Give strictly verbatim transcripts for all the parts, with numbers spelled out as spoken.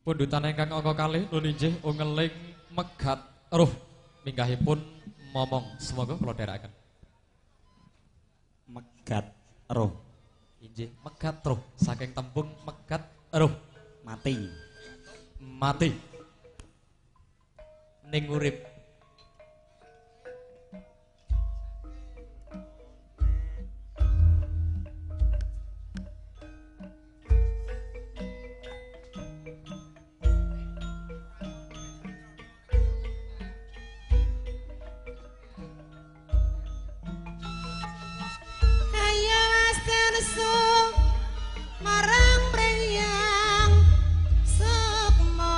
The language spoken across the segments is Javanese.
Pundutan ingkang angka kalih nun inggih ungeling megat ruh minggahipun momong. Semoga kula dherekaken. Megat roh. Inggih, megat roh saking tembung megat roh. Mati. Mati. Ning urip. Marang priyang sukma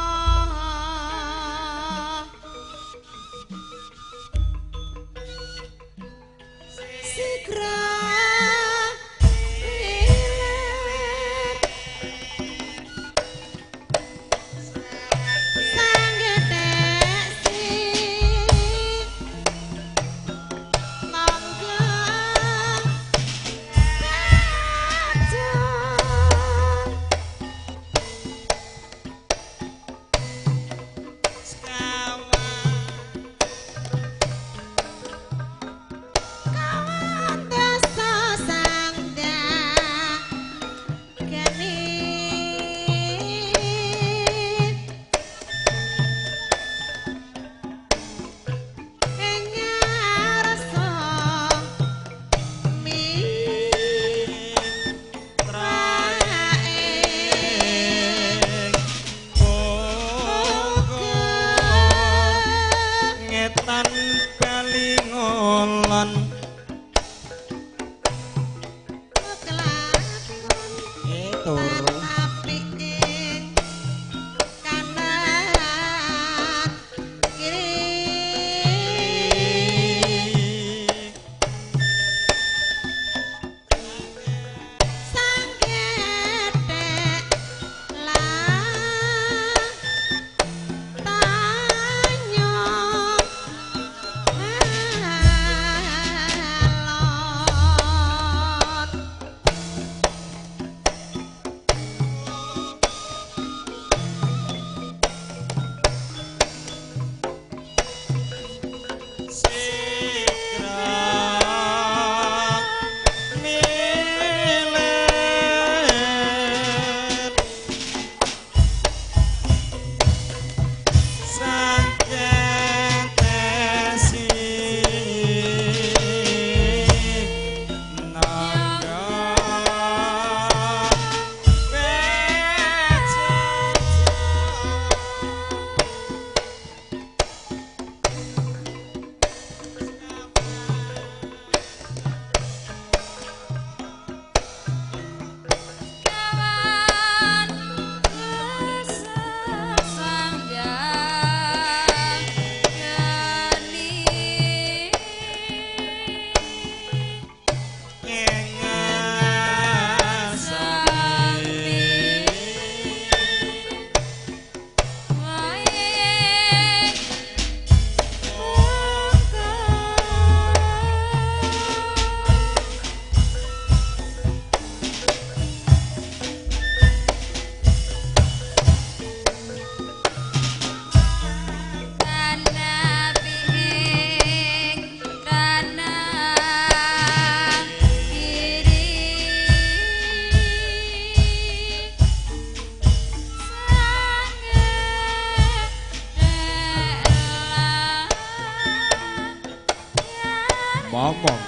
Momong.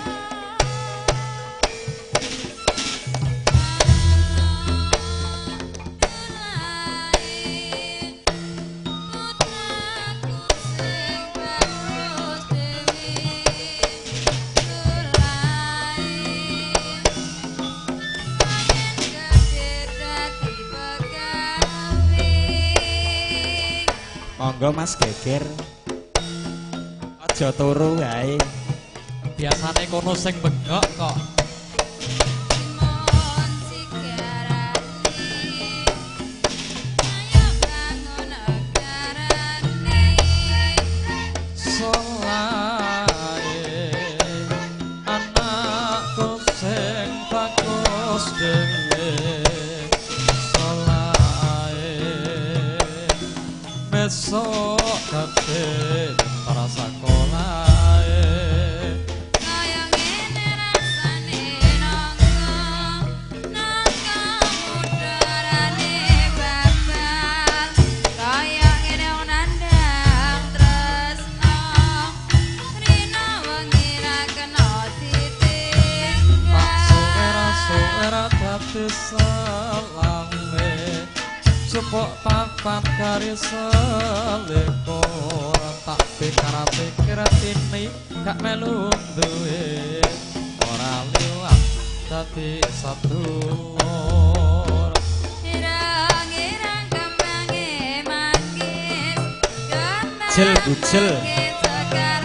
Monggo Mas Geger. Aja turu wae. Biasane kono sing bengok kok. Selae anakku sing bagus dhewe. Selae esok kabeh para sekolahe kaya ngene rasane nongko nongko udarane babal kaya ngene wong nandang tresno rina wengi ra kena titik tak suwera suwera dadi selame supok papat kari selekor tak pikir pikir tini gak melu duwe ora liwat dadi sadulur irang-irang kembange manggis Jel bujel segar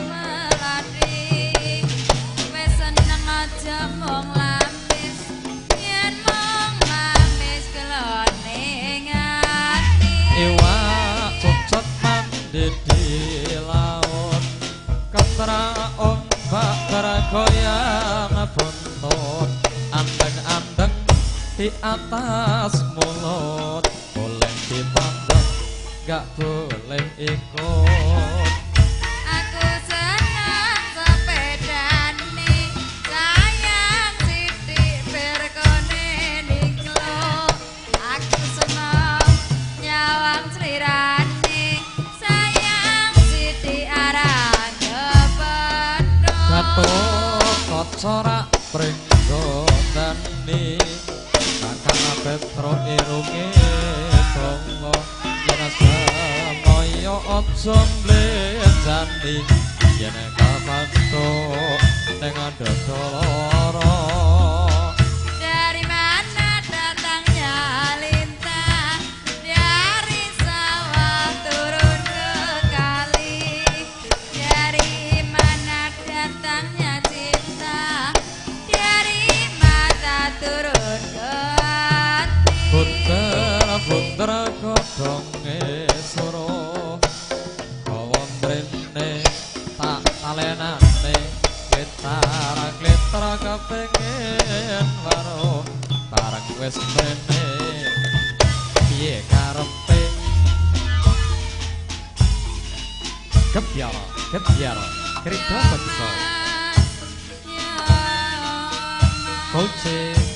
melati wis seneng aja mung lamis yen mung lamis kelone ngati iwak cocot mandi di laut ketra ombak bergoyang buntut andeng-andeng di atas mulut boleh dipandang gak boleh ikut aku seneng sepedane sayang sithik berkone niklo aku seneng nyawang slirane sayang sithik arang kepethuk Gatot kocorak pringgodani Kakang Petro irunge donga yen semoyo aja mlenjani yen kapatuk ning ndodoro dari mana datangnya lintang dari sawah turun ke kali dari mana datangnya cinta dari mata turun ke hati Putra putra godhonge suruh kawondrene tak talenane kletra kletra kepengin waruh bareng wis mrene piye karepe kebyara kebyara krida beksa ya Kolce